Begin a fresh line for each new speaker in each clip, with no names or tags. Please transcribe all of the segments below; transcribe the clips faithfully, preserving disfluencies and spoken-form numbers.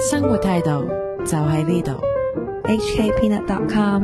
生活態度就喺呢度。H K Peanut dot com。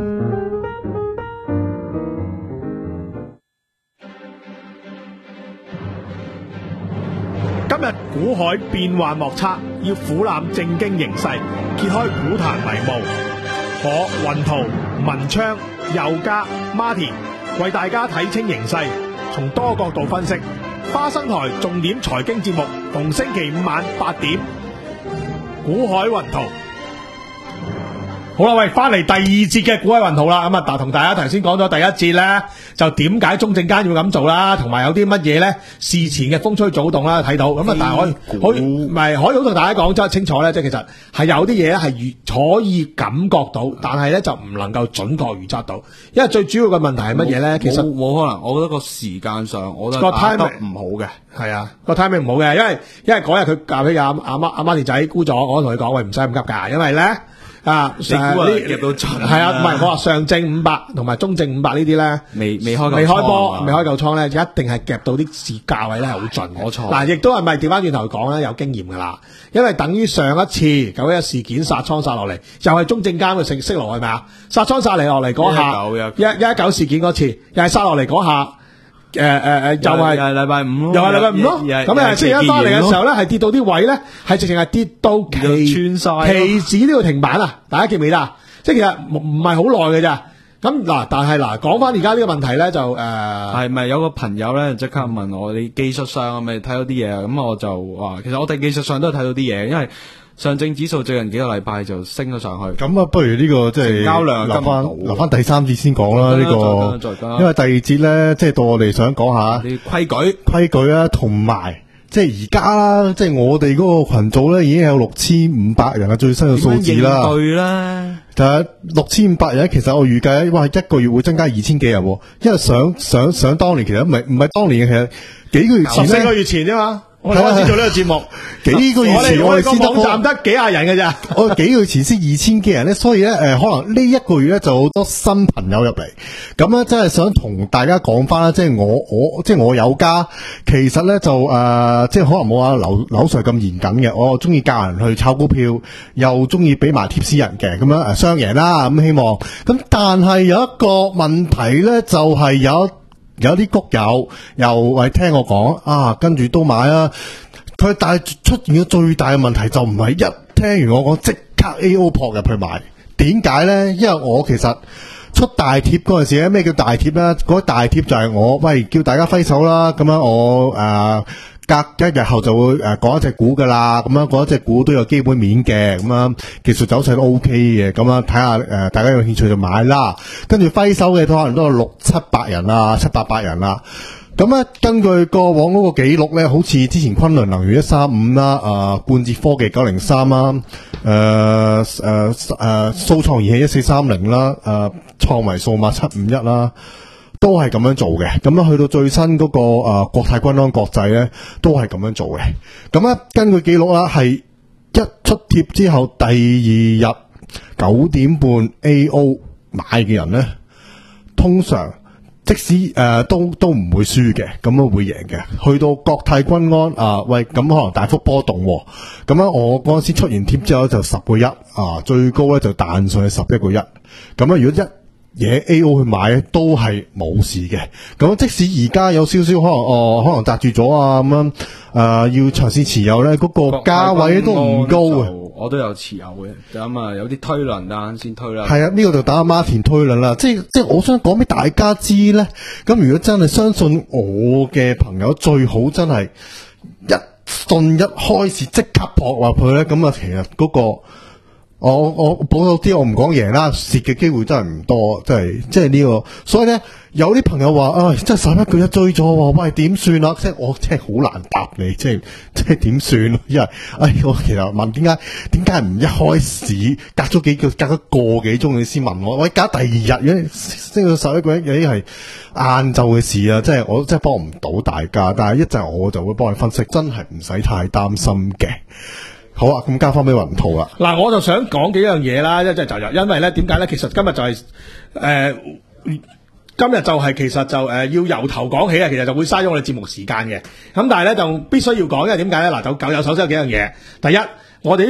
今日股海變幻莫測，要俯瞰正經形勢，揭開股壇迷霧。我雲圖、文昌、佑嘉、Martin 為大家睇清形勢，從多角度分析。花生台重點財經節目，逢星期五晚八點，股海雲圖。好啦，喂，翻嚟第二節嘅股海雲圖啦。咁啊，同大家頭先講咗第一節咧，就點解中證監要咁做啦，同埋有啲乜嘢咧事前嘅風吹草動啦，睇到咁啊。但係可可唔係可以同大家講真清楚咧，即係其實係有啲嘢係可以感覺到，但係咧就唔能夠準確預測到，因為最主要嘅問題係乜嘢咧？其實
冇可能，我覺得個時間上，我覺得打得唔好嘅，
係啊，個 timing 唔好嘅，因為因為嗰日佢教俾阿阿媽阿媽條仔估咗，我同佢講喂，唔使咁急㗎，因為咧。啊！
你估啊夾到盡
係啊，唔係我話上證五百同埋中證五百呢啲咧，
未未開
未開波，未開夠倉咧，就一定係夾到啲市價位咧係好盡。
冇錯。
嗱，亦都係咪調翻轉頭講咧？有經驗噶啦，因為等於上一次九一事件殺倉殺落嚟，又係中證監嘅息息落係咪啊？殺倉殺嚟落嚟嗰下，一一一九事件嗰次，又係殺落嚟嗰下。誒誒誒，就係
禮拜五咯，
又係禮拜五咯。咁誒，星期一翻嚟嘅時候咧，係跌到啲位咧，係直情係跌到期期指呢個停板啊！大家記唔記得啊？即係其實唔唔係好耐嘅咋。咁嗱，但係嗱，講翻而家呢個問題咧，就誒
係咪有個朋友咧即刻問我你技術上係咪睇到啲嘢啊？咁我就話其實我哋技術上都係睇到啲嘢，因為上證指數最近幾個禮拜就升咗上去。
咁啊，不如呢個即係
交量
留翻留翻第三節先講啦。呢個因為第二節咧，即係到我哋想講下
啲規矩
規矩啊，同埋即係而家啦，即係我哋嗰個群組咧已經有六千五百人嘅最新嘅數字啦。
對啦，
就係六千五百人，其實我預計哇，一個月會增加二千幾人，因為想想想當年其實唔係唔係當年嘅，其實幾個月前
十四個月前啫嘛。我哋開始做呢個節目，
幾個月前我哋先得
個網站得幾廿人嘅咋？
我哋幾個月前先二千幾人咧，所以咧誒、呃，可能呢一個月咧就好多新朋友入嚟，咁咧真係想同大家講翻啦，即係我我即係我有家，其實咧就誒、呃，即係可能冇話劉劉 Sir 咁嚴謹嘅，我中意教人去炒股票，又中意俾埋貼士人嘅，咁樣誒雙贏啦，咁希望，咁但係有一個問題咧，就係、是、有。有啲谷友又係聽我講啊，跟住都買啊。佢但係出現咗最大嘅問題就唔係一聽完我講即刻 A O 撲入去買。點解呢？因為我其實出大貼嗰陣時咧，咩叫大貼呢？嗰大貼就係我喂叫大家揮手啦，咁樣我誒。呃隔一日後就會誒講一隻股噶啦，咁樣講一隻股都有基本面嘅，咁樣技術走勢都 O K 嘅，咁樣睇下誒大家有興趣就買啦。跟住揮手嘅都可能都有六七百人啦，七八百人啦。咁咧根據過往嗰個記錄咧，好似之前昆侖能源一三五啦，啊冠捷科技九零三啦，誒誒誒蘇創儀器一四三零啦，誒創維數碼七五一啦。都係咁樣做嘅，咁樣去到最新嗰、那個誒、呃、國泰君安國際咧，都係咁樣做嘅。咁咧根據記錄啦，係一出貼之後第二日九點半 A O 買嘅人咧，通常即使誒、呃、都都唔會輸嘅，咁樣會贏嘅。去到國泰君安啊、呃，喂，咁可能大幅波動喎。咁樣我嗰陣時出完貼之後就十個一啊，最高咧就彈上去十一個一。咁樣如果一嘢 A O 去買咧都係冇事嘅，咁即使而家有少少可能哦，可能紮住咗啊咁樣，誒、呃、要長線持有咧，嗰、那個價位都唔高嘅。
我都有持有嘅，咁啊有啲推論啊先推啦。
係啊，呢、這個就打阿 Martin 推論啦，即係即係我想講俾大家知咧，咁如果真係相信我嘅朋友，最好真係一信一開始即刻撲入去咧，咁啊其實嗰、那個。我我保守啲，我唔講贏啦，蝕嘅機會真係唔多，真係即係呢個。所以咧，有啲朋友話，唉、哎，真係十一個一追咗，喂，點算啊？即係我真係好難答你，即係即係點算？因為，唉，我其實問點解點解唔一開始隔咗幾個隔咗個幾鐘你先問我？喂，隔第二日咧升到十一個一，已經係晏晝嘅事啊！即係我真係幫唔到大家，但係一陣我就會幫你分析，真係唔使太擔心嘅。好啊，咁交翻俾雲圖啦。
嗱，我就想講幾樣嘢啦，即係就因為咧，點解咧？其實今日就係、是、誒、呃，今日就係、是、其實就誒、呃、要由頭講起啊。其實就會嘥咗我哋節目時間嘅。咁但係咧就必須要講，因為點解咧？嗱，就有首先有幾樣嘢。第一，我哋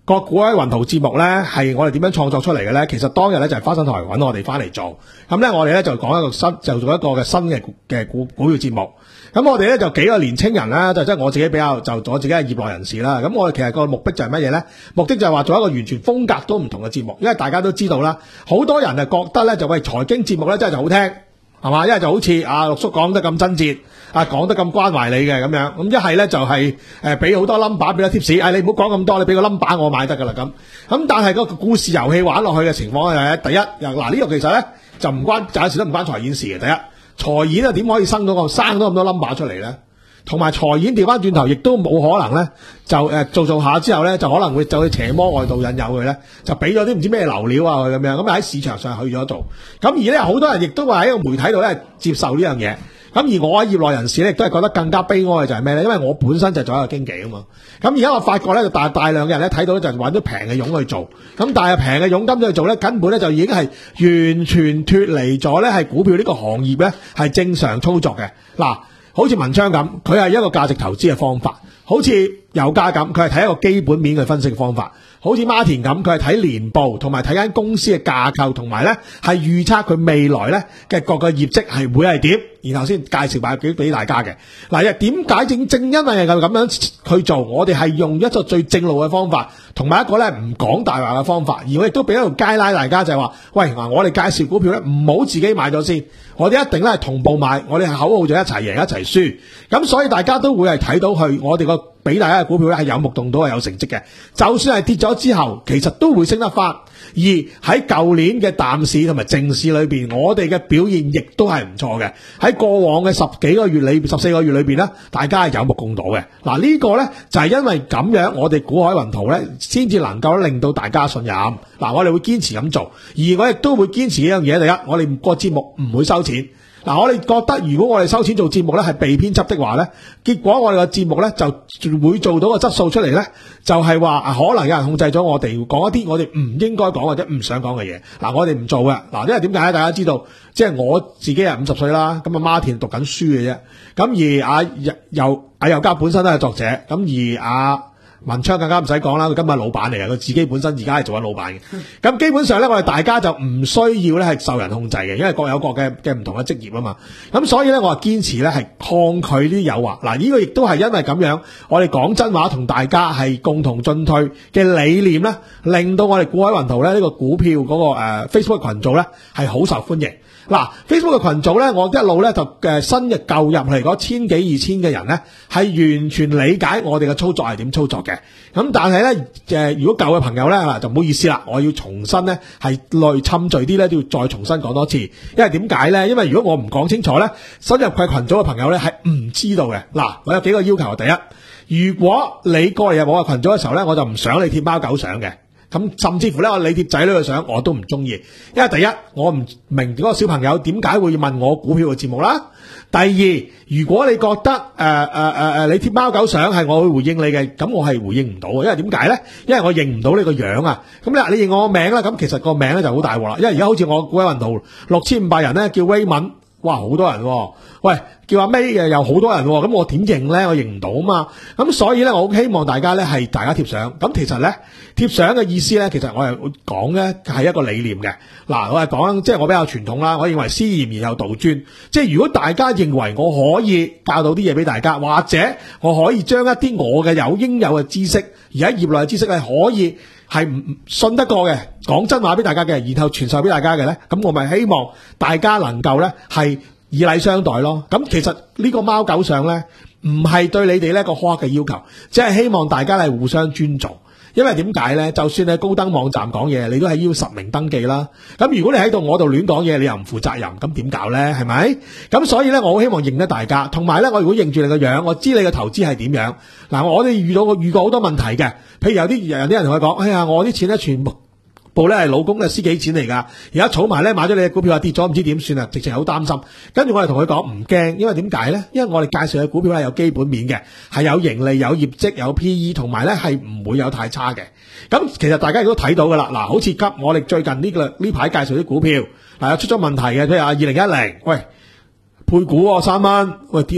個股海雲圖節目咧係我哋點樣創作出嚟嘅咧？其實當日咧就係花生台揾我哋翻嚟做，咁咧我哋咧就講一個新，就做一個嘅新嘅嘅股股票節目。咁我哋咧就幾個年青人啦，就即係我自己比較就我自己係業內人士啦。咁我哋其實個目的就係乜嘢咧？目的就係話做一個完全風格都唔同嘅節目，因為大家都知道啦，好多人啊覺得咧就喂財經節目咧真係就好聽，係嘛？因為就好似阿陸叔講得咁真切，啊講得咁關懷你嘅咁樣。咁一係咧就係誒俾好多 number 俾咗 tips，誒你唔好講咁多，你俾個 number 我買得噶啦咁。咁但係個故事遊戲玩落去嘅情況係第一，嗱呢個其實咧就唔關暫時都唔關財演事嘅。第一財演啊點可以生到個生到咁多 number 出嚟咧？同埋財演調翻轉頭，亦都冇可能咧，就誒、呃、做做下之後咧，就可能會就去邪魔外道引誘佢咧，就俾咗啲唔知咩流料啊咁樣，咁喺市場上去咗做。咁而咧好多人亦都話喺個媒體度咧接受呢樣嘢。咁而我喺業內人士咧，亦都係覺得更加悲哀嘅就係咩咧？因為我本身就做一個經紀啊嘛。咁而家我發覺咧，就大大量嘅人咧睇到咧，就揾咗平嘅佣去做。咁但係平嘅佣金去做咧，根本咧就已經係完全脫離咗咧，係股票呢個行業咧係正常操作嘅。嗱，好似文昌咁，佢係一個價值投資嘅方法；好似有家咁，佢係睇一個基本面嘅分析嘅方法；好似孖田咁，佢係睇年報同埋睇間公司嘅架構，同埋咧係預測佢未來咧嘅各個業績係會係點，然後先介紹埋俾俾大家嘅。嗱，點解正正因為係咁樣去做，我哋係用一個最正路嘅方法，同埋一個咧唔講大話嘅方法，而我亦都俾一條街拉大家就係話，喂，嗱，我哋介紹股票咧唔好自己買咗先，我哋一定咧係同步買，我哋係口號就一齊贏一齊輸，咁所以大家都會係睇到去我哋個俾大家嘅股票咧係有目共睹係有成績嘅，就算係跌咗之後，其實都會升得翻。而喺舊年嘅淡市同埋靜市裏邊，我哋嘅表現亦都係唔錯嘅。喺過往嘅十幾個月裏，十四個月裏邊咧，大家係有目共睹嘅。嗱，呢個咧就係因為咁樣，我哋股海雲圖咧先至能夠令到大家信任。嗱，我哋會堅持咁做，而我亦都會堅持一樣嘢。第一，我哋個節目唔會收錢。嗱，我哋覺得如果我哋收錢做節目咧係被編輯的話咧，結果我哋個節目咧就會做到個質素出嚟咧，就係話可能有人控制咗我哋講一啲我哋唔應該講或者唔想講嘅嘢。嗱，我哋唔做嘅。嗱，因為點解咧？大家知道，即係我自己係五十歲啦，咁啊孖田讀緊書嘅啫。咁而阿又阿又家本身都係作者，咁而阿文昌更加唔使講啦，佢今日係老闆嚟嘅，佢自己本身而家係做緊老闆嘅。咁基本上咧，我哋大家就唔需要咧係受人控制嘅，因為各有各嘅嘅唔同嘅職業啊嘛。咁所以咧，我係堅持咧係抗拒呢啲誘惑。嗱，呢個亦都係因為咁樣，我哋講真話同大家係共同進退嘅理念咧，令到我哋股海雲圖咧呢個股票嗰個誒 Facebook 群組咧係好受歡迎。嗱 ，Facebook 嘅群組咧，我一路咧就誒新嘅舊入嚟嗰千幾二千嘅人咧，係完全理解我哋嘅操作係點操作嘅。咁但係咧誒，如果舊嘅朋友咧嗱，就唔好意思啦，我要重新咧係類侵序啲咧，都要再重新講多次。因為點解咧？因為如果我唔講清楚咧，新入佢群組嘅朋友咧係唔知道嘅。嗱，我有幾個要求。第一，如果你過嚟入我嘅群組嘅時候咧，我就唔想你貼貓狗相嘅。咁甚至乎咧，我你貼仔女嘅相我都唔中意，因為第一我唔明嗰個小朋友點解會問我股票嘅節目啦。第二，如果你覺得誒誒誒誒你貼貓狗相係我會回應你嘅，咁我係回應唔到嘅，因為點解咧？因為我認唔到你個樣啊。咁咧你認我個名啦，咁其實個名咧就好大鑊啦。因為而家好似我股海雲圖六千五百人咧叫威敏，哇好多人喎。喂，叫阿 May 嘅又好多人喎，咁我點認咧？我認唔到啊嘛。咁所以咧，我好希望大家咧係大家貼相。咁其實咧貼相嘅意思咧，其實我係講咧係一個理念嘅。嗱，我係講即係我比較傳統啦。我認為師嚴而有道尊，即係如果大家認為我可以教到啲嘢俾大家，或者我可以將一啲我嘅有應有嘅知識，而喺業內嘅知識係可以係唔信得過嘅，講真話俾大家嘅，然後傳授俾大家嘅咧，咁我咪希望大家能夠咧係以禮相待咯。咁其實呢個貓狗相咧，唔係對你哋呢個苛刻嘅要求，即係希望大家係互相尊重。因為點解咧？就算喺高登網站講嘢，你都係要實名登記啦。咁如果你喺度我度亂講嘢，你又唔負責任，咁點搞咧？係咪？咁所以咧，我好希望認得大家。同埋咧，我如果認住你個樣，我知你嘅投資係點樣。嗱，我哋遇到過遇過好多問題嘅，譬如有啲有啲人同佢講，哎呀，我啲錢咧全部部咧係老公嘅私己錢嚟㗎，而家儲埋咧買咗你嘅股票啊跌咗唔知點算啊，直情好擔心。跟住我哋同佢講唔驚，因為點解咧？因為我哋介紹嘅股票係有基本面嘅，係有盈利、有業績、有 P E， 同埋咧係唔會有太差嘅。咁其實大家亦都睇到㗎啦。嗱，好似急我哋最近呢個呢排介紹啲股票，嗱有出咗問題嘅，譬如啊二零一零，喂配股喎三蚊，喂跌咯。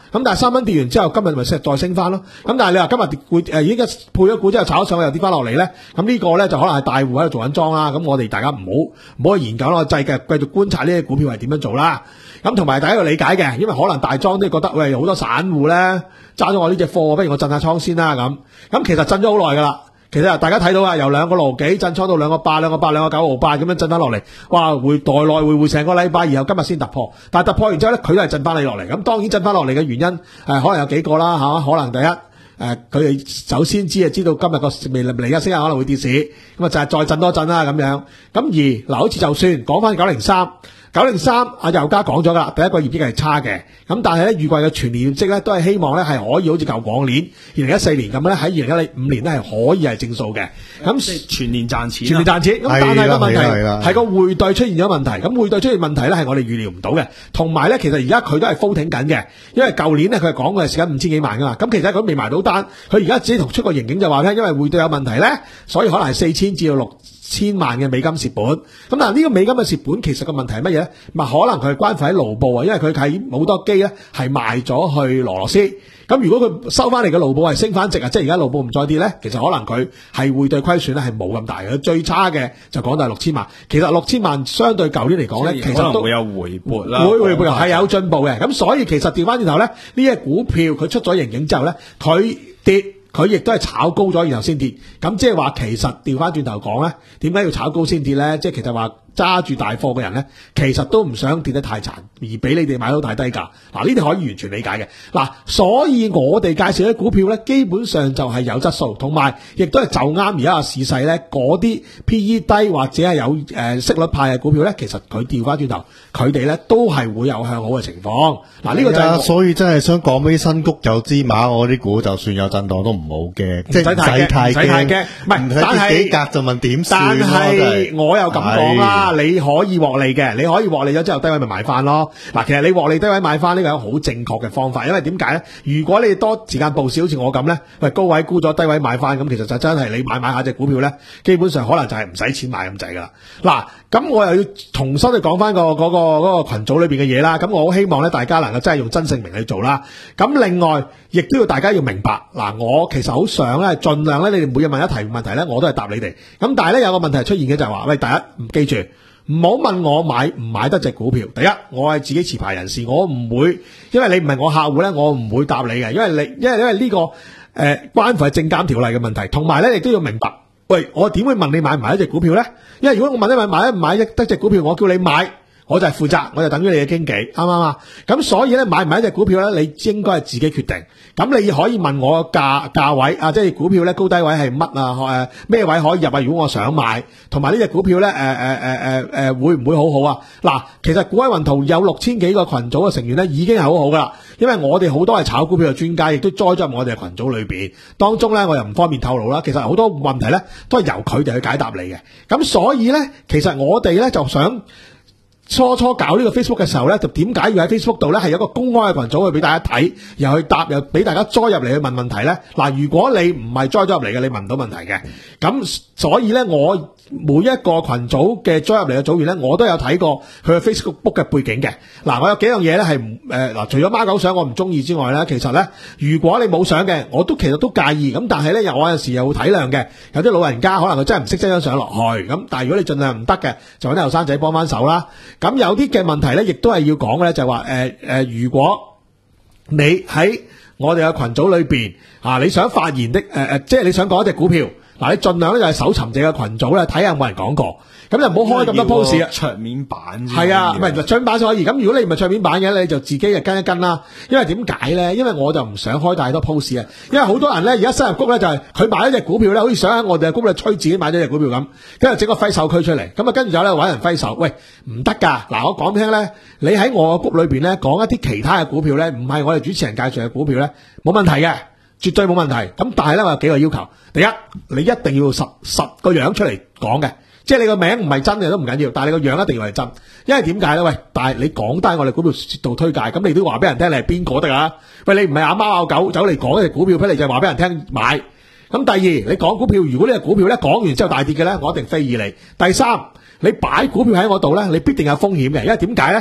咁但係三蚊跌完之後，今日咪再升翻咯。咁但係你話今日會誒已經配咗股之後炒咗上去又跌翻落嚟咧，咁呢個咧就可能係大戶喺度做緊莊啦。咁我哋大家唔好唔好去研究咯，就係繼續繼續觀察呢啲股票係點樣做啦。咁同埋大家要理解嘅，因為可能大莊都覺得喂好多散戶咧揸咗我呢隻貨，不如我震下倉先啦咁。咁其實震咗好耐噶啦。其實大家睇到啊，由兩個六幾震倉到兩個八、兩個八、兩個九毫八咁樣震翻落嚟，哇！回袋內回回成個禮拜，然後今日先突破。但係突破完之後咧，佢都係震翻你落嚟。咁當然震翻落嚟嘅原因誒、呃，可能有幾個啦嚇。可能第一誒，佢、呃、哋首先知啊，知道今日個未嚟緊星期可能會跌市，咁啊就係再震多陣啦咁樣。咁而嗱，好似就算講翻九零三。九零三阿尤家講咗噶啦，第一個業績係差嘅，咁但係咧預計嘅全年業績咧都係希望咧係可以好似舊往年二零一四年咁咧喺二零一五年咧係可以係正數嘅，咁
即係全年賺錢，
全年賺錢。咁但係個問題係個匯兌出現咗問題，咁匯兌出現問題咧係我哋預料唔到嘅，同埋咧其實而家佢都係 floating 緊嘅，因為舊年咧佢係講嘅係時間五千幾萬噶嘛，咁其實佢未埋到單，佢而家只係同出個盈警就話咧，因為匯兌有問題咧，所以可能係四千至到六千萬嘅美金蝕本。咁但係呢個美金嘅蝕本其實個問題係乜嘢咧？咪可能佢係關乎喺盧布啊，因為佢喺好多機咧係賣咗去俄羅斯。咁如果佢收翻嚟嘅盧布係升翻值啊，即係而家盧布唔再跌咧，其實可能佢係匯兌虧損咧係冇咁大嘅。最差嘅就講到係六千萬，其實六千萬相對舊年嚟講咧，其實都
會有回撥啦，
會回撥係有進步嘅。咁所以其實調翻轉頭咧，呢隻股票佢出咗盈警之後咧，佢跌。佢亦都係炒高咗，然後先跌。咁即係話，其實調翻轉頭講咧，點解要炒高先跌咧？即係其實話揸住大貨嘅人咧，其實都唔想跌得太殘，而俾你哋買到太低價。嗱，呢啲可以完全理解嘅。嗱，所以我哋介紹啲股票咧，基本上就係有質素，同埋亦都係就啱而家嘅市勢咧。嗰啲 P E 低或者係有誒、呃、息率派嘅股票咧，其實佢調翻轉頭，佢哋咧都係會有向好嘅情況。嗱，呢個就係、是、
所以真係想講俾啲新谷有芝馬，我啲股就算有震盪都唔好驚，即係唔使太驚，唔使太驚，唔係，但係幾格就問點算咯？
但係我又咁講啦，你可以獲利嘅，你可以獲利咗之後低位咪買翻咯。嗱，其實你獲利低位買翻呢個係好正確嘅方法，因為點解咧？如果你多時間部署，好似我咁咧，喂高位沽咗低位買翻，咁其實就真係你買買下隻股票咧，基本上可能就係唔使錢買咁滯噶啦。嗱，咁我又要重新去講翻個嗰個嗰個群組裏邊嘅嘢啦。咁我好希望咧，大家能夠真係用真姓名去做啦。咁另外，亦都要大家要明白，嗱，我其實好想咧，盡量咧，你哋每日問一題問題咧，我都係答你哋。咁但係咧，有個問題出現嘅就係話，喂，第一唔記住，唔好問我買唔買得隻股票。第一，我係自己持牌人士，我唔會，因為你唔係我客戶咧，我唔會答你嘅，因為你，因為因為呢個誒關乎係證監條例嘅問題，同埋咧，亦都要明白，喂，我點會問你買唔買一隻股票咧？因為如果我問你買買唔買一得隻股票，我叫你買，我就係負責，我就等於你嘅經紀，啱唔啱啊？咁所以咧，買唔買一隻股票咧，你應該係自己決定。咁你可以問我價價位啊，即係股票咧高低位係乜啊？誒咩位可以入啊？如果我想買，同埋呢隻股票咧誒誒誒誒誒會唔會好好啊？嗱，其實股海雲圖有六千幾個群組嘅成員咧，已經係好好噶啦。因為我哋好多係炒股票嘅專家，亦都栽咗入我哋嘅群組裏邊。當中咧，我又唔方便透露啦。其實好多問題咧，都係由佢哋去解答你嘅。咁所以咧，其實我哋咧就想。初初搞呢個 Facebook 嘅時候咧，就點解要喺 Facebook 度咧係有一個公開嘅群組去俾大家睇，又去答，又俾大家 join 入嚟去問問題咧？嗱，如果你唔係 join 咗入嚟嘅，你問唔到問題嘅。咁所以咧，我每一個群組嘅 join 入嚟嘅組員咧，我都有睇過佢嘅 Facebook 嘅背景嘅。嗱，我有幾樣嘢咧係唔誒嗱，除咗貓狗相我唔中意之外咧，其實咧，如果你冇相嘅，我都其實都介意。咁但係咧，又我有時又會體諒嘅。有啲老人家可能佢真係唔識擠張相落去，咁但係如果你盡量唔得嘅，就揾啲後生仔幫翻手啦。咁有啲嘅問題咧，亦都係要講嘅咧，就係話誒誒，如果你喺我哋嘅群組裏邊啊，你想發言的誒誒、呃，即係你想講一隻股票，嗱、啊，你盡量咧就係搜尋者嘅群組咧，睇下有冇人講過。咁就唔好開咁多 post 啊！
桌面版
係啊，唔係桌面版先可以。咁如果你唔係桌面版嘅，你就自己就跟一跟啦。因為點解咧？因為我就唔想開太多 post 啊。因為好多人咧而家新入谷咧就係佢買一隻股票咧，好似想喺我哋嘅谷裏吹自己買咗隻股票咁，跟住整個揮手區出嚟。咁啊，跟住就咧揾人揮手。喂，唔得㗎！嗱，我講聽咧，你喺我嘅谷裏邊咧講一啲其他嘅股票咧，唔係我哋主持人介紹嘅股票咧，冇問題嘅，絕對冇問題。咁但係咧，我有幾個要求。第一，你一定要實實個樣出嚟講嘅。即係你個名唔係真嘅都唔緊要，但係你個樣一定要係真，因為點解咧？喂，但係你講低我哋股票度推介，咁你都話俾人聽你係邊個得啊？喂，你唔係阿貓阿狗走嚟講一隻股票俾你，就係話俾人聽買。咁第二，你講股票，如果呢隻股票咧講完之後大跌嘅咧，我一定非議你。第三，你擺股票喺我度咧，你必定有風險嘅，因為點解咧？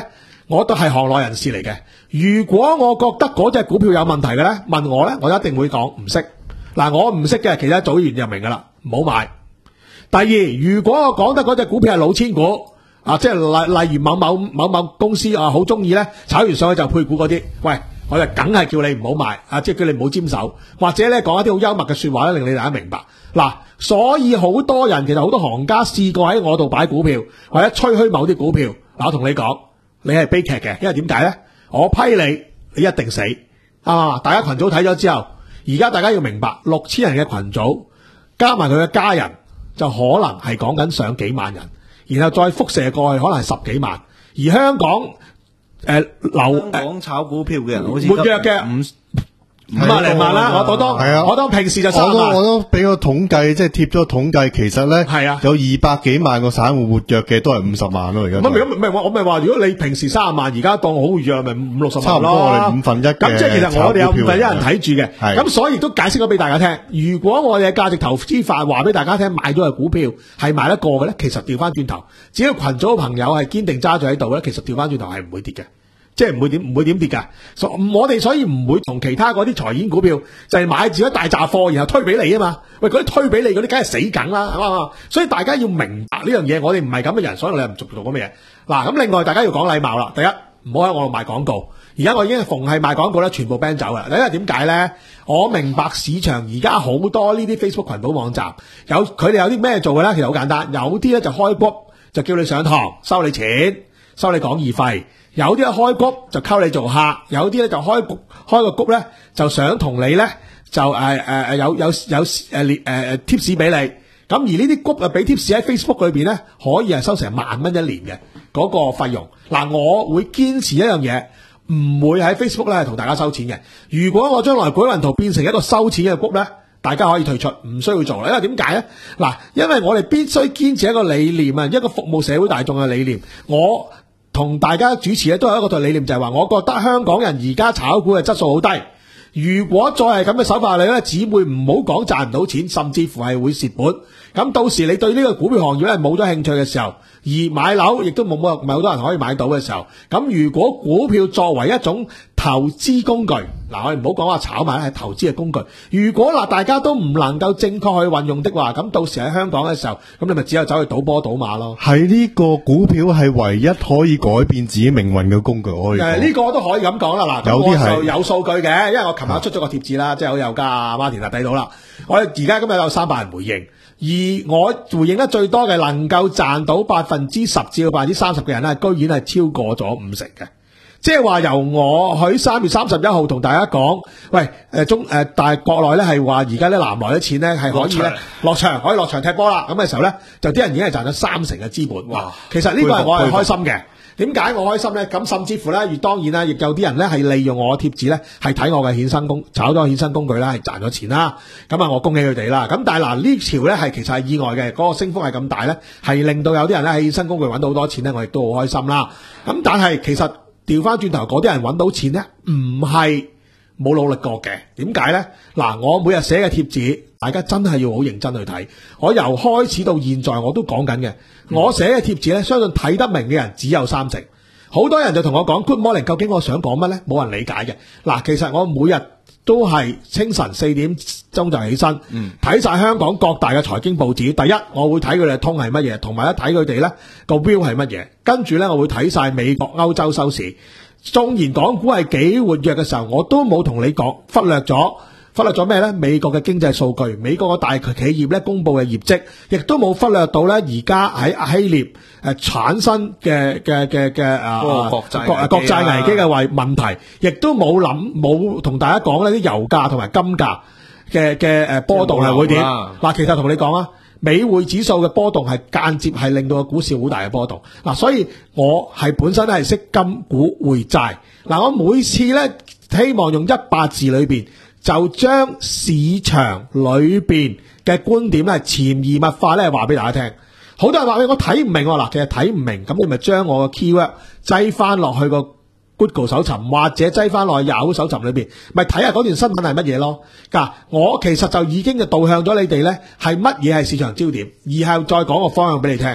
我都係行內人士嚟嘅。如果我覺得嗰隻股票有問題嘅咧，問我咧，我一定會講唔識。嗱，我唔識嘅，其實早完就明噶啦，唔好買。第二，如果我講得嗰隻股票係老千股，啊，即係例例如某某某某公司啊，好中意咧炒完上去就配股嗰啲，喂，我就梗係叫你唔好買，啊，即係叫你唔好沾手，或者咧講一啲好幽默嘅說話咧，令你大家明白。嗱，所以好多人其實好多行家試過喺我度擺股票，或者吹噓某啲股票。嗱，我同你講，你係悲劇嘅，因為點解咧？我批你，你一定死啊！大家群組睇咗之後，而家大家要明白，六千人嘅群組加埋佢嘅家人，就可能係講緊上幾萬人，然後再輻射過去，可能係十幾萬。而香港誒、呃、流
香港炒股票嘅人好似
活躍嘅五五萬零萬啦，我我當
係啊，
我當平時就三萬。
我都我都俾個統計，即係貼咗統計，其實咧
係啊，
有二百幾萬個散戶活躍嘅，都係五十萬咯。而家
咁咪咁咪我咪話，如果你平時三十萬，而家當好活躍，咪五六十萬咯。
差唔多我哋五分一嘅。
咁即係其實我哋有五分一人睇住嘅。
係
咁所以亦都解釋咗俾大家聽。如果我哋嘅價值投資法話俾大家聽，買咗嘅股票係買得過嘅咧，其實調翻轉頭，只要群組嘅朋友係堅定揸住喺度咧，其實調翻轉頭係唔會跌嘅。即係唔會點唔會點跌㗎，所我哋所以唔會同其他嗰啲財演股票就係、是、買住一大紮貨，然後推俾你啊嘛。喂，嗰啲推俾你嗰啲，梗係死梗啦，係嘛？所以大家要明白呢樣嘢，我哋唔係咁嘅人，所以我哋唔做做咁嘅嘢。嗱，咁另外大家要講禮貌啦。第一，唔好喺我度賣廣告。而家我已經逢係賣廣告咧，全部 ban 走啦。因為點解咧？我明白市場而家好多呢啲 Facebook 群組網站，有佢哋有啲咩做嘅咧？其實好簡單，有啲咧就開谷，就叫你上堂，收你錢，收你講義費。有啲開谷就溝你做客，有啲咧就開谷開個谷咧就想同你咧就誒誒誒有有有誒誒誒 tips 俾你，咁而呢啲谷啊俾 tips 喺 Facebook 裏邊咧可以係收成萬蚊一年嘅嗰個費用。嗱，我會堅持一樣嘢，唔會喺 Facebook 咧同大家收錢嘅。如果我將來舉雲圖變成一個收錢嘅谷咧，大家可以退出，唔需要做啦。因為點解咧？嗱，因為我哋必須堅持一個理念啊，一個服務社會大眾嘅理念。我同大家主持咧都有一個理念，就係話，我覺得香港人而家炒股嘅質素好低。如果再係咁嘅手法嚟咧，只會唔好講賺唔到錢，甚至乎係會蝕本。咁到時你對呢個股票行業咧冇咗興趣嘅時候，而買樓亦都冇冇唔係好多人可以買到嘅時候，咁如果股票作為一種投資工具，嗱，我哋唔好講話炒賣，係投資嘅工具。如果嗱大家都唔能夠正確去運用的話，咁到時喺香港嘅時候，咁你咪只有走去賭波賭馬咯。
係呢個股票係唯一可以改變自己命運嘅工具，我可以講。
誒，呢個都可以咁講啦。嗱，
有啲係
有數據嘅，因為我琴日出咗個貼紙啦，即係好有家啊，Martin啊睇到啦。我哋而家今日有三百人回應。而我回應得最多嘅，能夠賺到百分之十至到百分之三十嘅人咧，居然係超過咗五成嘅。即係話由我喺三月三十一號同大家講，喂，誒中誒，但係國內咧係話而家咧南來啲錢咧係可以咧落場，可以落場踢波啦。咁嘅時候咧，就啲人已經係賺咗三成嘅資本。哇！其實呢個係我係開心嘅。點解我開心咧？咁甚至乎咧，亦當然啦，亦有啲人咧係利用我貼紙咧，係睇我嘅衍生工炒咗衍生工具啦，係賺咗錢啦。咁啊，我恭喜佢哋啦。咁但係嗱，呢條咧係其實係意外嘅，嗰個升幅係咁大咧，係令到有啲人咧喺衍生工具揾到好多錢咧，我亦都好開心啦。咁但係其實調翻轉頭，嗰啲人揾到錢咧，唔係冇努力過嘅。點解咧？嗱，我每日寫嘅貼紙，大家真係要好認真去睇。我由開始到現在我都講緊嘅，我寫嘅貼紙咧，相信睇得明嘅人只有三成。好多人就同我講 Good morning， 究竟我想講乜咧？冇人理解嘅。嗱，其實我每日都係清晨四點鐘就起身，睇晒香港各大嘅財經報紙。第一，我會睇佢哋通係乜嘢，同埋一睇佢哋咧個 view 係乜嘢。跟住咧，我會睇晒美國、歐洲收市。縱然港股係幾活躍嘅時候，我都冇同你講，忽略咗。忽略咗咩咧？美國嘅經濟數據，美國嘅大企業咧公布嘅業績，亦都冇忽略到咧而家喺希臘誒產生嘅嘅嘅嘅啊國債國債危機嘅為問題，亦都冇諗冇同大家講呢啲油價同埋金價嘅嘅誒波動係會點？嗱，其實同你講啊，美匯指數嘅波動係間接係令到個股市好大嘅波動。嗱，所以我係本身係識金股匯債。嗱，我每次咧希望用一百字裏邊，就將市場裏邊嘅觀點咧潛移默化咧話俾大家聽。好多人話俾我睇唔明，嗱，其實睇唔明，咁你咪將我個 keyword 擠翻落去個 Google 搜尋，或者擠翻落去 Yahoo 搜尋裏邊，咪睇下嗰段新聞係乜嘢咯。嗱，我其實就已經就導向咗你哋咧係乜嘢係市場焦點，而係再講個方向俾你聽。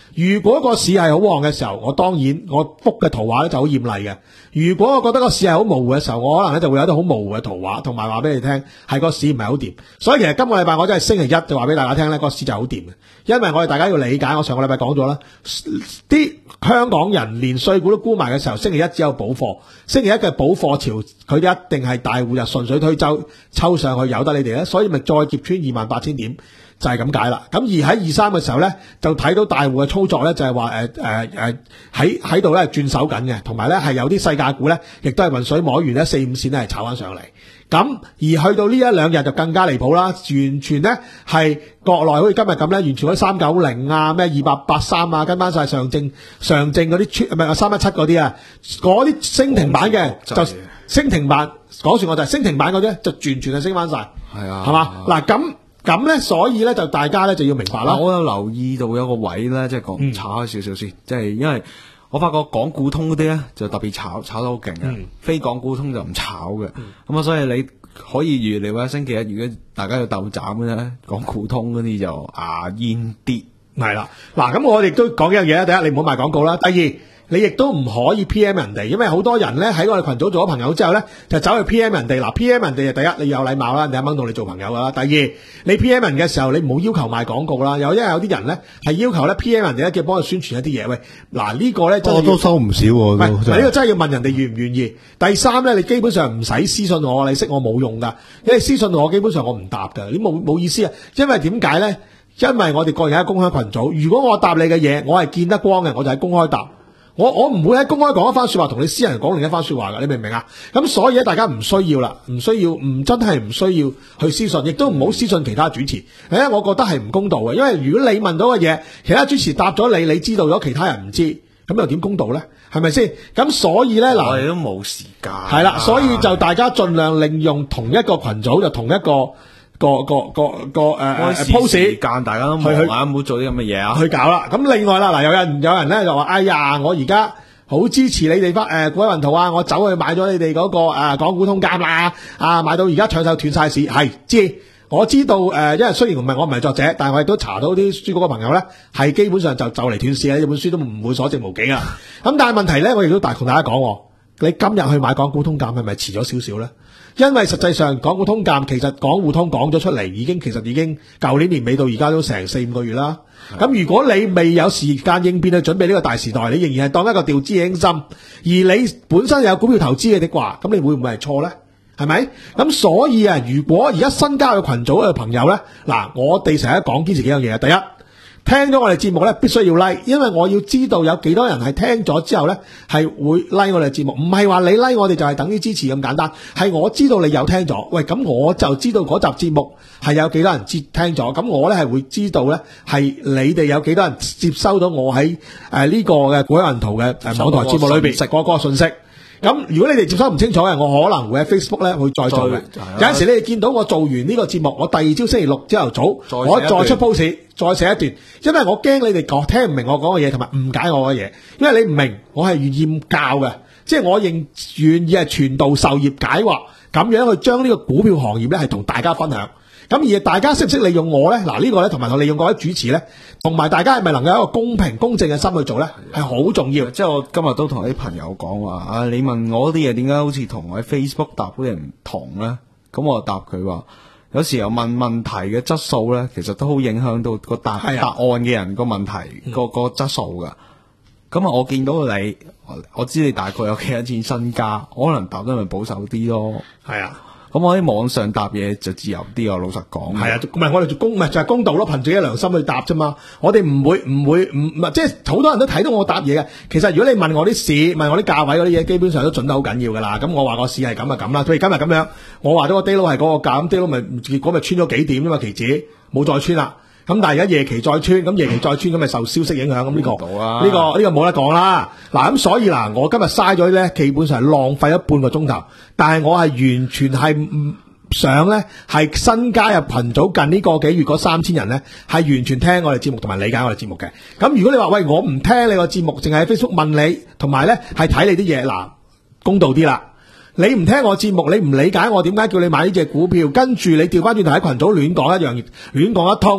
如果個市係好旺嘅時候，我當然我幅嘅圖畫咧就好豔麗嘅。如果我覺得個市係好模糊嘅時候，我可能咧就會有啲好模糊嘅圖畫，同埋話俾你聽係個市唔係好掂。所以其實今個禮拜我真係星期一就話俾大家聽咧，個市就係好掂嘅。因為我哋大家要理解，我上個禮拜講咗啦，啲香港人連稅股都沽埋嘅時候，星期一只有補貨，星期一嘅補貨潮，佢哋一定係大戶就順水推舟抽上去，由得你哋咧，所以咪再劫穿二萬八千點。就係咁解啦，咁而喺二三嘅時候咧，就睇到大戶嘅操作咧，就係話誒誒誒喺喺度咧轉手緊嘅，同埋咧係有啲細價股咧，亦都係渾水摸完咧四五線咧係炒翻上嚟。咁而去到呢一兩日就更加離譜啦，完全咧係國內好似今日咁咧，完全嗰啲三九零啊、咩二八八三啊，跟翻晒上證上證嗰啲唔係三一七嗰啲啊，嗰啲升停板嘅就升停板，講算我就係升停板嗰啲就完全係升翻晒，
係啊，
係嘛嗱咁。咁咧，所以咧就大家咧就要明白啦。
我有留意到有個位咧，即係講炒開少少先，即係因為我發覺港股通嗰啲咧就特別炒，炒得好勁嘅，嗯、非港股通就唔炒嘅。咁啊、嗯，所以你可以預料咧，星期一如果大家要鬥斬嘅咧，港股通嗰啲就牙煙啲。係啦，嗱，咁我哋都講一樣嘢啦。第一，你唔好賣廣告啦。第二，你亦都唔可以 P M 人哋，因為好多人咧喺我哋群組做咗朋友之後咧，就走去 P M 人哋。嗱 ，P M 人哋就第一，你要有禮貌啦，你啱啱同你做朋友噶啦。第二，你 P M 人嘅時候，你唔好要求賣廣告啦。有因為有啲人咧係要求咧 P M 人哋咧，叫幫佢宣傳一啲嘢。喂，嗱、這個、呢個咧
我都收唔少喎。唔係，
呢、這個真係要問人哋願唔願意。第三咧，你基本上唔使私信我，你識我冇用噶，因為私信我基本上我唔答噶，你冇冇意思啊。因為點解咧？因為我哋個人喺公開群組，如果我答你嘅嘢，我係見得光嘅，我就喺公開答。我我唔會喺公開講一番說話，同你私人講另一番說話噶，你明唔明啊？咁所以咧，大家唔需要啦，唔需要，唔真係唔需要去私信，亦都唔好私信其他主持。誒，我覺得係唔公道嘅，因為如果你問到嘅嘢，其他主持答咗你，你知道咗，其他人唔知，咁又點公道咧？係咪先？咁所以咧，嗱，
我哋都冇時間。
係啦，所以就大家盡量利用同一個群組，就同一個。個個個個誒誒 post 時
間大家都忙啊，唔好做啲咁嘅嘢啊，
去搞啦。咁另外啦，嗱，有人有人咧就話，哎呀，我而家好支持你哋翻誒股海雲圖啊，我走去買咗你哋嗰、那個誒、呃、港股通鑑啦，啊，買到而家搶手斷晒市，係知我知道誒、呃，因為雖然唔係我唔係作者，但係我亦都查到啲書局嘅朋友咧，係基本上就就嚟斷市啦，呢本書都唔會所剩無幾噶。咁但係問題咧，我亦都大同大家講，你今日去買港股通鑑係咪遲咗少少咧？因為實際上港股通鑑其實港互通講咗出嚟，已經其實已經舊年年尾到而家都成四五個月啦。咁的如果你未有時間應變去準備呢個大時代，你仍然係當一個掉之輕心，而你本身有股票投資嘅的話，咁你會唔會係錯呢？係咪？咁所以啊，如果而家新加入群組嘅朋友呢，嗱，我哋成日講堅持幾樣嘢。第一，聽咗我哋節目咧，必須要 like， 因為我要知道有幾多人係聽咗之後咧，係會 like 我哋節目，唔係話你 like 我哋就係等於支持咁簡單，係我知道你有聽咗，喂，咁我就知道嗰集節目係有幾多人接聽咗，咁我咧係會知道咧係你哋有幾多人接收到我喺誒呢個嘅股海雲圖嘅誒網台節目裏邊嗰個信息。咁如果你哋接收唔清楚嘅，我可能會喺 Facebook 咧去再做嘅。有陣時你哋見到我做完呢個節目，我第二朝星期六朝頭早，我再出 post，再寫一段，因為我驚你哋講聽唔明我講嘅嘢，同埋誤解我嘅嘢。因為你唔明，我係願意教嘅，即係我認願意係傳道授業解惑，咁樣去將呢個股票行業咧係同大家分享。咁而大家識唔識利用我咧？嗱、這個、呢個咧同埋我利用各位主持咧，同埋大家係咪能夠有一個公平公正嘅心去做咧？係好重要。
即係我今日都同啲朋友講話，啊，你問我啲嘢點解好似同我喺 Facebook 答嗰啲唔同咧？咁我就答佢話，有時候問問題嘅質素咧，其實都好影響到個答、啊、答案嘅人個問題、嗯、個個質素噶。咁啊，我見到你，我知你大概有幾多錢身家，我可能答得咪保守啲咯。係啊。咁我喺網上答嘢就自由啲啊，老實講。係啊，唔係我哋做公，唔係就係、是、公道咯，憑自己良心去答啫嘛。我哋唔會唔會唔唔，即係好多人都睇到我答嘢嘅。其實如果你問我啲市，問我啲價位嗰啲嘢，基本上都準得好緊要噶啦。咁我話個市係咁啊咁啦，譬如今日咁樣，我話咗個 day low 係嗰個價，咁 day low 咪結果咪穿咗幾點啫嘛，期指冇再穿啦。咁但係而家夜期再穿，咁夜期再穿咁咪受消息影響，咁呢、這個呢、啊這個呢、這個冇得講啦。嗱咁所以嗱，我今日嘥咗咧，基本上係浪費咗半個鐘頭，但係我係完全係唔想咧，係新加入群組近呢個幾月嗰三千人咧，係完全聽我哋節目同埋理解我哋節目嘅。咁如果你話喂，我唔聽你個節目，淨係喺 Facebook 問你，同埋咧係睇你啲嘢，嗱公道啲啦。你唔聽我節目，你唔理解我點解叫你買呢隻股票，跟住你調翻轉頭喺群組亂講一樣，亂講一通。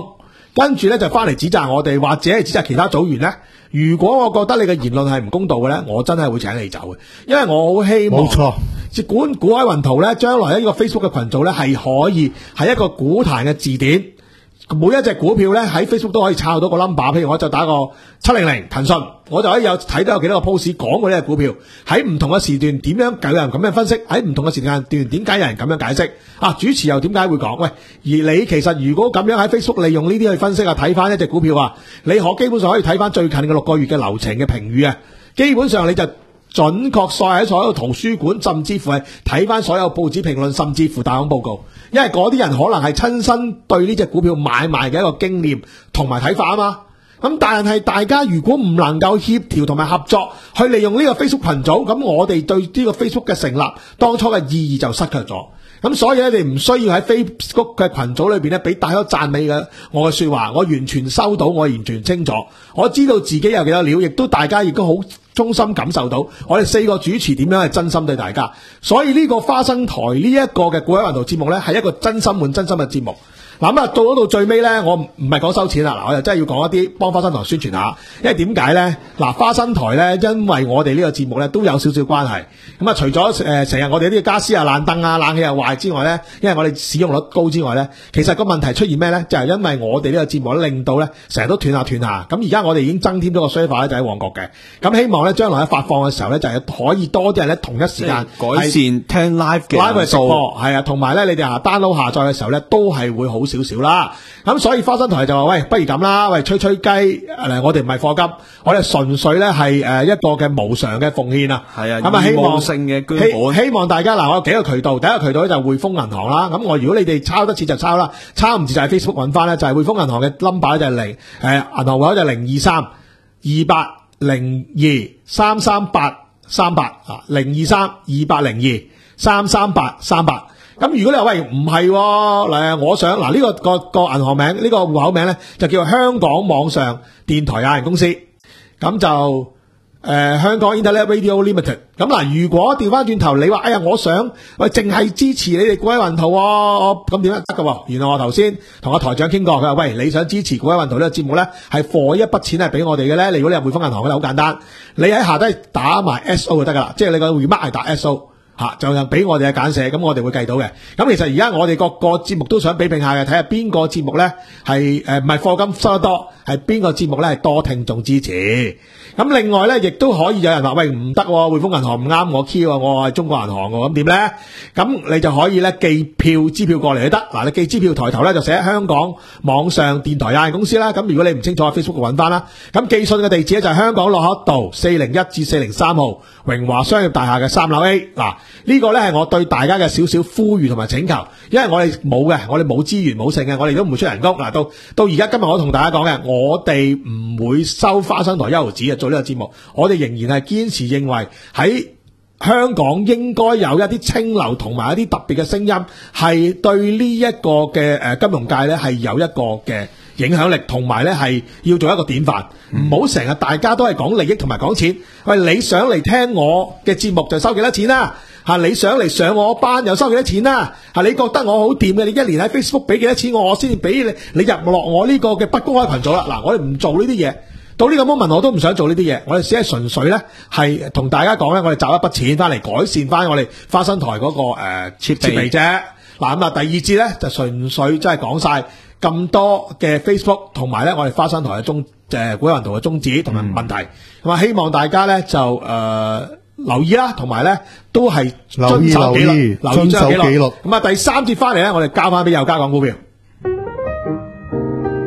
跟住咧就翻嚟指責我哋，或者係指責其他組員咧。如果我覺得你嘅言論係唔公道嘅咧，我真係會請你走嘅，因為我好希望，
冇錯，
即管股海雲圖咧，將來呢個 Facebook 嘅群組咧係可以係一個股壇嘅字典。每一隻股票咧喺 Facebook 都可以抄到個 number， 譬如我就打個七零零騰訊，我就可以有睇到有幾多個 post 講過呢隻股票喺唔同嘅時段點樣有人咁樣分析，喺唔同嘅時間段點解有人咁樣解釋啊？主持又點解會講？喂，而你其實如果咁樣喺 Facebook 利用呢啲去分析啊，睇翻一隻股票啊，你可基本上可以睇翻最近嘅六個月嘅流程嘅評語啊，基本上你就準確曬喺所有圖書館，甚至乎係睇翻所有報紙評論，甚至乎大行報告。因為嗰啲人可能係親身對呢隻股票買賣嘅一個經驗同埋睇法啊嘛，咁但係大家如果唔能夠協調同埋合作去利用呢個 Facebook 群組，咁我哋對呢個 Facebook 嘅成立當初嘅意義就失卻咗。咁所以咧，你唔需要喺 Facebook 嘅群組裏邊咧俾太多讚美嘅我嘅說話，我完全收到，我完全清楚，我知道自己有幾多料，亦都大家亦都好衷心感受到我哋四個主持點樣係真心對大家。所以呢個花生台呢一個嘅股海雲圖節目咧，係一個真心換真心嘅節目。嗱咁啊，到咗到最尾咧，我唔唔係講收錢啦，嗱，我又真係要講一啲幫花生台宣傳下，因為點解咧？嗱，花生台咧，因為我哋呢個節目咧都有少少關係。咁啊，除咗誒成日我哋啲家私啊爛燈啊冷氣又壞之外咧，因為我哋使用率高之外咧，其實個問題出現咩咧？就係、是、因為我哋呢個節目咧令到咧成日都斷下斷下。咁而家我哋已經增添咗個 server 咧，就喺旺角嘅。咁希望咧將來喺發放嘅時候咧，就係可以多啲人咧同一時間
改善聽 live 嘅
live 嘅直播，係啊，同埋咧你哋啊 download 下載嘅時候咧都係會好少少啦。咁所以花生台就話喂，不如咁啦，喂吹吹雞，誒我哋唔係課金，我哋純粹咧係誒一個嘅無償嘅奉獻啊。
係啊，
咁啊希望
性嘅捐款，
希望大家嗱，我有幾個渠道，第一個渠道咧就係匯豐銀行啦。咁我如果你哋抄得切就抄啦，抄唔切就係 Facebook 揾翻咧，就係匯豐銀行嘅 number 就係零誒銀行戶口就係零二三二八零二三三八三八啊，零二三二八零二三三八三八。咁如果你話喂唔係嗱，我想嗱呢、這個個個銀行名呢、這個戶口名咧就叫香港網上電台有限公司，咁就誒、呃、香港 Internet Radio Limited。咁嗱，如果調翻轉頭你話哎呀，我想喂淨係支持你哋股海雲圖，咁點樣得㗎？原來我頭先同個台長傾過，佢話喂，你想支持股海雲圖呢個節目咧，係貨一筆錢係俾我哋嘅咧。如果你係匯豐銀行嘅，好簡單，你喺下低打埋 S O 就得噶啦，即係你個 remark 係打 S O。吓，就係俾我哋嘅簡寫，咁我哋會計到嘅。咁其實而家我哋各個節目都想比拼下嘅，睇下邊個節目咧係誒唔係課金收得多，係邊個節目咧係多聽眾支持。咁另外咧，亦都可以有人話喂唔得，匯豐銀行唔啱我 key，我係中國銀行嘅，咁點咧？咁你就可以咧寄票支票過嚟都得。嗱，你寄支票抬頭咧就寫香港網上電台有限公司啦。咁如果你唔清楚，Facebook 揾翻啦。咁寄信嘅地址咧就係香港駱克道四零一至四零三號榮華商業大廈嘅三樓 A。嗱，呢個咧係我對大家嘅少少呼籲同埋請求，因為我哋冇嘅，我哋冇資源冇剩嘅，我哋都唔會出人工。嗱，到到而家今日我同大家講嘅，我哋唔會收花生台一毫子嘅。做呢個節目，我哋仍然係堅持認為喺香港應該有一啲清流同埋一啲特別嘅聲音，係對呢一個嘅誒金融界咧係有一個嘅影響力，同埋咧係要做一個典範。唔好成日大家都係講利益同埋講錢。喂，你想嚟聽我嘅節目就收幾多錢啦？吓，你想嚟上我班又收幾多錢啦？吓，你覺得我好掂嘅，你一年喺 Facebook 俾幾多錢我，我先至俾你你入落我呢個嘅不公開群組啦。嗱，我哋唔做呢啲嘢。到呢個 moment 我都唔想做呢啲嘢，我哋只係純粹咧係同大家講咧，我哋賺一筆錢翻嚟改善翻我哋花生台嗰、那個誒設備啫。嗱咁啊，第二節咧就純粹即係講晒咁多嘅 Facebook 同埋咧我哋花生台嘅宗誒股海雲圖嘅宗旨同埋問題，咁、嗯、啊希望大家咧就誒、呃、留意啦，同埋咧都係遵守紀律，遵守紀律。咁啊第三節翻嚟咧，我哋交翻俾有家講股票。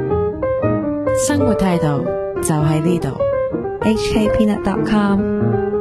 生活態度就喺呢度 ，H K Peanut dot com。